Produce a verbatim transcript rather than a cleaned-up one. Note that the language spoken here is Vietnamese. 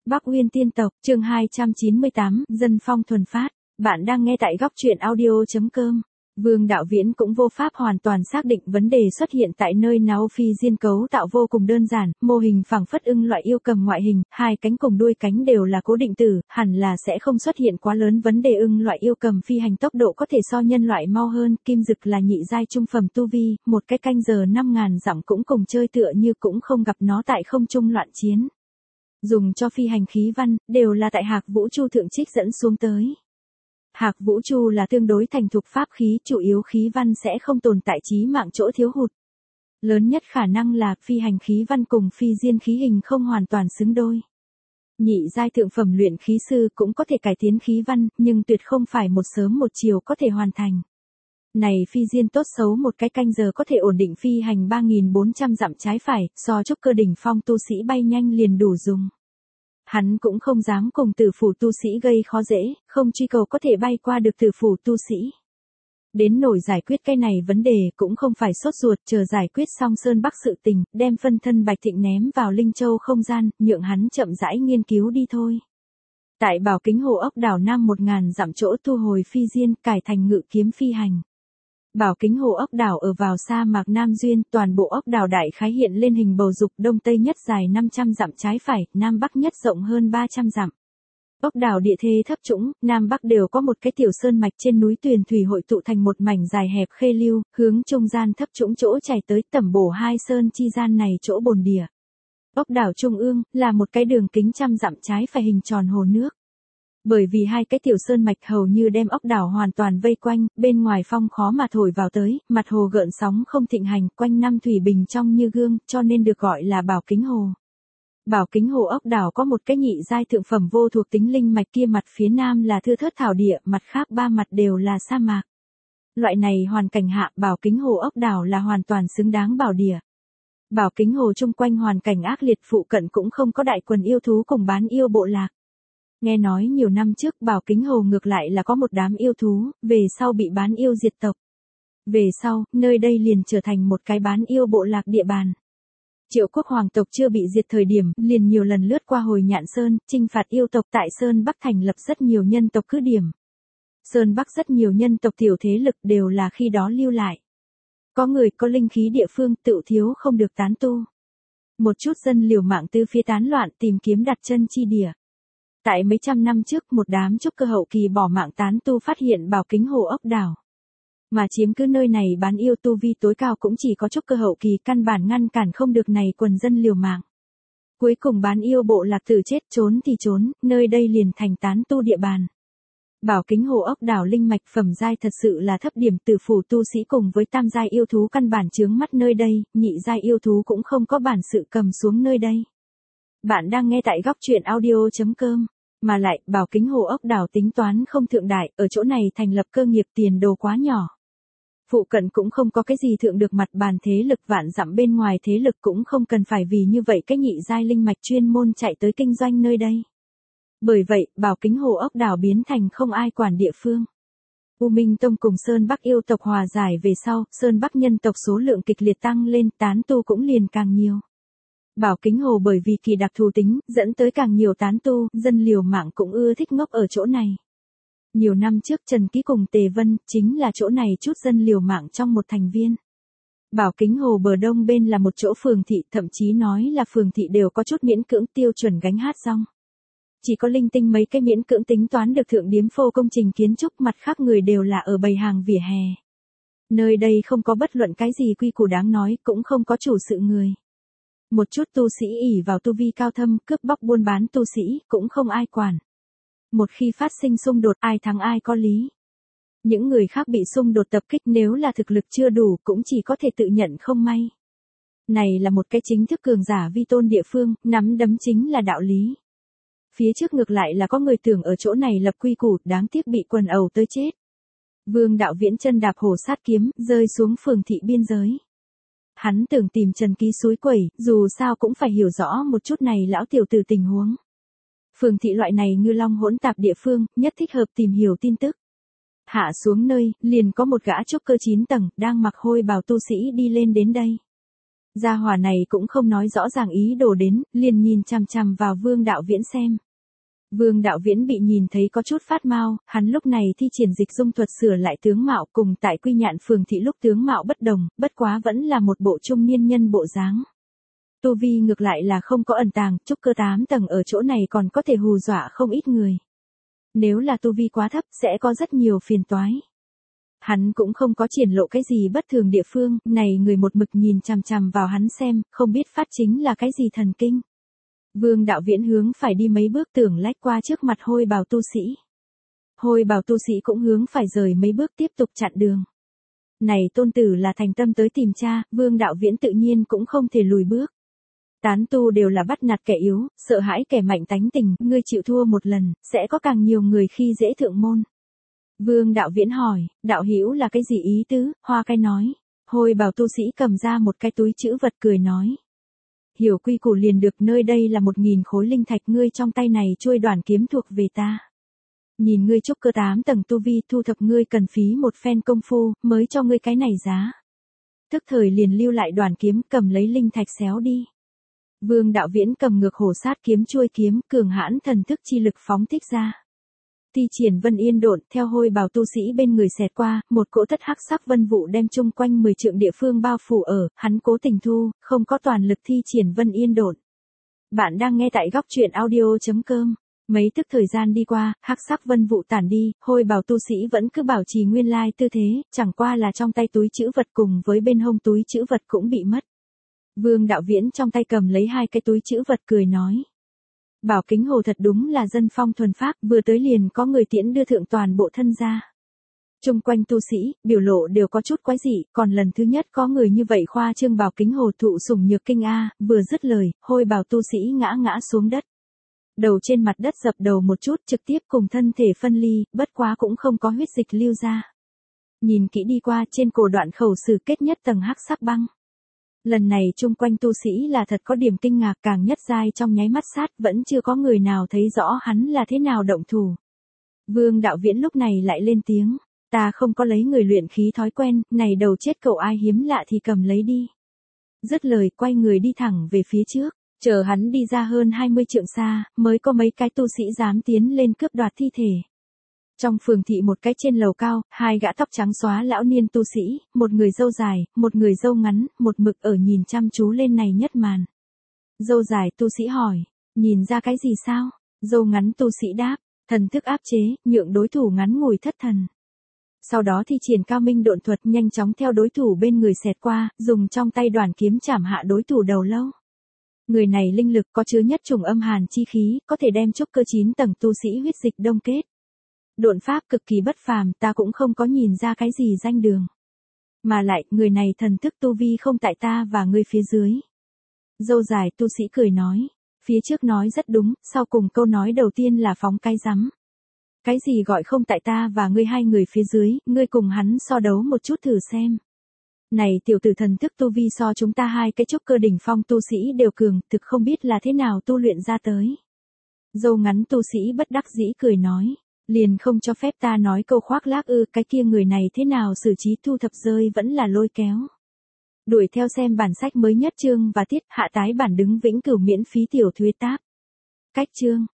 Bắc Uyên tiên tộc, chương hai trăm chín mươi tám, dân phong thuần phát. Bạn đang nghe tại góc truyện audio chấm com. Vương Đạo Viễn cũng vô pháp hoàn toàn xác định vấn đề xuất hiện tại nơi nào. Phi diên cấu tạo vô cùng đơn giản, mô hình phẳng phất ưng loại yêu cầm ngoại hình, hai cánh cùng đuôi cánh đều là cố định tử, hẳn là sẽ không xuất hiện quá lớn vấn đề. Ưng loại yêu cầm phi hành tốc độ có thể so nhân loại mau hơn, Kim Dực là nhị giai trung phẩm tu vi, một cái canh giờ năm ngàn dặm cũng cùng chơi tựa như cũng không gặp nó tại không trung loạn chiến. Dùng cho phi hành khí văn, đều là tại Hạc Vũ Chu thượng trích dẫn xuống tới. Hạc Vũ Chu là tương đối thành thục pháp khí, chủ yếu khí văn sẽ không tồn tại chí mạng chỗ thiếu hụt. Lớn nhất khả năng là phi hành khí văn cùng phi diên khí hình không hoàn toàn xứng đôi. Nhị giai thượng phẩm luyện khí sư cũng có thể cải tiến khí văn, nhưng tuyệt không phải một sớm một chiều có thể hoàn thành. Này phi diên tốt xấu một cái canh giờ có thể ổn định phi hành ba nghìn bốn trăm dặm trái phải, so trúc cơ đỉnh phong tu sĩ bay nhanh liền đủ dùng. Hắn cũng không dám cùng tử phủ tu sĩ gây khó dễ, không truy cầu có thể bay qua được tử phủ tu sĩ. Đến nổi giải quyết cái này vấn đề cũng không phải sốt ruột, chờ giải quyết xong Sơn Bắc sự tình, đem phân thân Bạch Thịnh ném vào Linh Châu không gian, nhượng hắn chậm rãi nghiên cứu đi thôi. Tại Bảo Kính Hồ ốc đảo Nam một ngàn dặm chỗ thu hồi phi diên, cải thành ngự kiếm phi hành. Bảo Kính Hồ ốc đảo ở vào sa mạc Nam Duyên, toàn bộ ốc đảo đại khái hiện lên hình bầu dục, đông tây nhất dài năm trăm dặm trái phải, nam bắc nhất rộng hơn ba trăm dặm. Ốc đảo địa thế thấp trũng, nam bắc đều có một cái tiểu sơn mạch, trên núi tuyền thủy hội tụ thành một mảnh dài hẹp khê lưu, hướng trung gian thấp trũng chỗ chảy tới tẩm bổ hai sơn chi gian này chỗ bồn địa. Ốc đảo trung ương là một cái đường kính trăm dặm trái phải hình tròn hồ nước. Bởi vì hai cái tiểu sơn mạch hầu như đem ốc đảo hoàn toàn vây quanh, bên ngoài phong khó mà thổi vào tới, mặt hồ gợn sóng không thịnh hành, quanh năm thủy bình trong như gương, cho nên được gọi là Bảo Kính Hồ. Bảo Kính Hồ ốc đảo có một cái nhị giai thượng phẩm vô thuộc tính linh mạch, kia mặt phía nam là thưa thớt thảo địa, mặt khác ba mặt đều là sa mạc. Loại này hoàn cảnh hạ, Bảo Kính Hồ ốc đảo là hoàn toàn xứng đáng bảo địa. Bảo Kính Hồ chung quanh hoàn cảnh ác liệt, phụ cận cũng không có đại quần yêu thú cùng bán yêu bộ lạc. Nghe nói nhiều năm trước Bảo Kính Hồ ngược lại là có một đám yêu thú, về sau bị bán yêu diệt tộc. Về sau, nơi đây liền trở thành một cái bán yêu bộ lạc địa bàn. Triệu quốc hoàng tộc chưa bị diệt thời điểm, liền nhiều lần lướt qua Hồi Nhạn Sơn, chinh phạt yêu tộc, tại Sơn Bắc thành lập rất nhiều nhân tộc cứ điểm. Sơn Bắc rất nhiều nhân tộc tiểu thế lực đều là khi đó lưu lại. Có người có linh khí địa phương tự thiếu không được tán tu. Một chút dân liều mạng tứ phía tán loạn tìm kiếm đặt chân chi địa. Tại mấy trăm năm trước, một đám trúc cơ hậu kỳ bỏ mạng tán tu phát hiện Bảo Kính Hồ ốc đảo. Mà chiếm cứ nơi này bán yêu tu vi tối cao cũng chỉ có trúc cơ hậu kỳ, căn bản ngăn cản không được này quần dân liều mạng. Cuối cùng bán yêu bộ lạc tử chết, trốn thì trốn, nơi đây liền thành tán tu địa bàn. Bảo Kính Hồ ốc đảo linh mạch phẩm giai thật sự là thấp điểm, tử phủ tu sĩ cùng với tam giai yêu thú căn bản chướng mắt nơi đây, nhị giai yêu thú cũng không có bản sự cầm xuống nơi đây. Bạn đang nghe tại góc truyện audio chấm com. Mà lại, Bảo Kính Hồ ốc đảo tính toán không thượng đại, ở chỗ này thành lập cơ nghiệp tiền đồ quá nhỏ. Phụ cận cũng không có cái gì thượng được mặt bàn thế lực, vạn dặm bên ngoài thế lực cũng không cần phải vì như vậy cái nhị giai linh mạch chuyên môn chạy tới kinh doanh nơi đây. Bởi vậy, Bảo Kính Hồ ốc đảo biến thành không ai quản địa phương. U Minh Tông cùng Sơn Bắc yêu tộc hòa giải về sau, Sơn Bắc nhân tộc số lượng kịch liệt tăng lên, tán tu cũng liền càng nhiều. Bảo Kính Hồ bởi vì kỳ đặc thù tính, dẫn tới càng nhiều tán tu, dân liều mạng cũng ưa thích ngốc ở chỗ này. Nhiều năm trước Trần Ký cùng Tề Vân, chính là chỗ này chút dân liều mạng trong một thành viên. Bảo Kính Hồ bờ đông bên là một chỗ phường thị, thậm chí nói là phường thị đều có chút miễn cưỡng tiêu chuẩn gánh hát xong. Chỉ có linh tinh mấy cái miễn cưỡng tính toán được thượng điếm phô công trình kiến trúc, mặt khác người đều là ở bày hàng vỉa hè. Nơi đây không có bất luận cái gì quy củ đáng nói, cũng không có chủ sự người. Một chút tu sĩ ỷ vào tu vi cao thâm, cướp bóc buôn bán tu sĩ, cũng không ai quản. Một khi phát sinh xung đột, ai thắng ai có lý. Những người khác bị xung đột tập kích, nếu là thực lực chưa đủ cũng chỉ có thể tự nhận không may. Này là một cái chính thức cường giả vi tôn địa phương, nắm đấm chính là đạo lý. Phía trước ngược lại là có người tưởng ở chỗ này lập quy củ, đáng tiếc bị quần ẩu tới chết. Vương Đạo Viễn chân đạp hổ sát kiếm, rơi xuống phường thị biên giới. Hắn tưởng tìm Trần Ký suối quẩy, dù sao cũng phải hiểu rõ một chút này lão tiểu tử tình huống. Phường thị loại này ngư long hỗn tạp địa phương, nhất thích hợp tìm hiểu tin tức. Hạ xuống nơi, liền có một gã trúc cơ chín tầng, đang mặc hôi bào tu sĩ đi lên đến đây. Gia hỏa này cũng không nói rõ ràng ý đồ đến, liền nhìn chằm chằm vào Vương Đạo Viễn xem. Vương Đạo Viễn bị nhìn thấy có chút phát mau, hắn lúc này thi triển dịch dung thuật sửa lại tướng mạo cùng tại Quy Nhạn phường thị lúc tướng mạo bất đồng, bất quá vẫn là một bộ trung niên nhân bộ dáng. Tu vi ngược lại là không có ẩn tàng, trúc cơ tám tầng ở chỗ này còn có thể hù dọa không ít người. Nếu là tu vi quá thấp sẽ có rất nhiều phiền toái. Hắn cũng không có triển lộ cái gì bất thường địa phương, này người một mực nhìn chằm chằm vào hắn xem, không biết phát chính là cái gì thần kinh. Vương Đạo Viễn hướng phải đi mấy bước tưởng lách qua trước mặt hôi bào tu sĩ. Hôi bào tu sĩ cũng hướng phải rời mấy bước tiếp tục chặn đường. Này tôn tử là thành tâm tới tìm cha, Vương Đạo Viễn tự nhiên cũng không thể lùi bước. Tán tu đều là bắt nạt kẻ yếu, sợ hãi kẻ mạnh tánh tình, ngươi chịu thua một lần, sẽ có càng nhiều người khi dễ thượng môn. Vương Đạo Viễn hỏi, đạo hữu là cái gì ý tứ, Hoa Cái nói. Hôi bào tu sĩ cầm ra một cái túi chữ vật cười nói. Hiểu quy củ liền được, nơi đây là một nghìn khối linh thạch, ngươi trong tay này chuôi đoàn kiếm thuộc về ta. Nhìn ngươi trúc cơ tám tầng tu vi, thu thập ngươi cần phí một phen công phu, mới cho ngươi cái này giá. Tức thời liền lưu lại đoàn kiếm, cầm lấy linh thạch xéo đi. Vương Đạo Viễn cầm ngược hổ sát kiếm chuôi kiếm, cường hãn thần thức chi lực phóng thích ra. Thi triển Vân Yên Độn, theo hôi bào tu sĩ bên người xẹt qua, một cỗ thất hắc sắc vân vụ đem chung quanh mười trượng địa phương bao phủ ở, hắn cố tình thu, không có toàn lực thi triển Vân Yên Độn. Bạn đang nghe tại góc truyện audio chấm com. Mấy tức thời gian đi qua, hắc sắc vân vụ tản đi, hôi bào tu sĩ vẫn cứ bảo trì nguyên lai tư thế, chẳng qua là trong tay túi trữ vật cùng với bên hông túi trữ vật cũng bị mất. Vương Đạo Viễn trong tay cầm lấy hai cái túi trữ vật cười nói. Bảo kính hồ thật đúng là dân phong thuần phác, vừa tới liền có người tiễn đưa thượng toàn bộ thân ra. Trung quanh tu sĩ, biểu lộ đều có chút quái dị, còn lần thứ nhất có người như vậy khoa trương bảo kính hồ thụ sủng nhược kinh a, vừa dứt lời, hôi bào tu sĩ ngã ngã xuống đất. Đầu trên mặt đất dập đầu một chút trực tiếp cùng thân thể phân ly, bất quá cũng không có huyết dịch lưu ra. Nhìn kỹ đi qua trên cổ đoạn khẩu sử kết nhất tầng hắc sắc băng. Lần này chung quanh tu sĩ là thật có điểm kinh ngạc, càng nhất giai trong nháy mắt sát vẫn chưa có người nào thấy rõ hắn là thế nào động thủ. Vương Đạo Viễn lúc này lại lên tiếng, ta không có lấy người luyện khí thói quen, này đầu chết cậu ai hiếm lạ thì cầm lấy đi. Dứt lời quay người đi thẳng về phía trước, chờ hắn đi ra hơn hai mươi trượng xa, mới có mấy cái tu sĩ dám tiến lên cướp đoạt thi thể. Trong phường thị một cái trên lầu cao, hai gã tóc trắng xóa lão niên tu sĩ, một người râu dài, một người râu ngắn, một mực ở nhìn chăm chú lên này nhất màn. Râu dài tu sĩ hỏi, nhìn ra cái gì sao? Râu ngắn tu sĩ đáp, thần thức áp chế, nhượng đối thủ ngắn ngủi thất thần. Sau đó thi triển cao minh độn thuật nhanh chóng theo đối thủ bên người xẹt qua, dùng trong tay đoàn kiếm chảm hạ đối thủ đầu lâu. Người này linh lực có chứa nhất trùng âm hàn chi khí, có thể đem trúc cơ chín tầng tu sĩ huyết dịch đông kết. Độn pháp cực kỳ bất phàm, ta cũng không có nhìn ra cái gì danh đường. Mà lại, người này thần thức tu vi không tại ta và ngươi phía dưới. Dâu dài tu sĩ cười nói, phía trước nói rất đúng, sau cùng câu nói đầu tiên là phóng cái rắm. Cái gì gọi không tại ta và ngươi hai người phía dưới, ngươi cùng hắn so đấu một chút thử xem. Này tiểu tử thần thức tu vi so chúng ta hai cái trúc cơ đỉnh phong tu sĩ đều cường, thực không biết là thế nào tu luyện ra tới. Dâu ngắn tu sĩ bất đắc dĩ cười nói. Liền không cho phép ta nói câu khoác lác ư, cái kia người này thế nào xử trí thu thập rơi vẫn là lôi kéo. Đuổi theo xem bản sách mới nhất chương và tiết, hạ tái bản đứng vĩnh cửu miễn phí tiểu thuyết tab. Cách chương.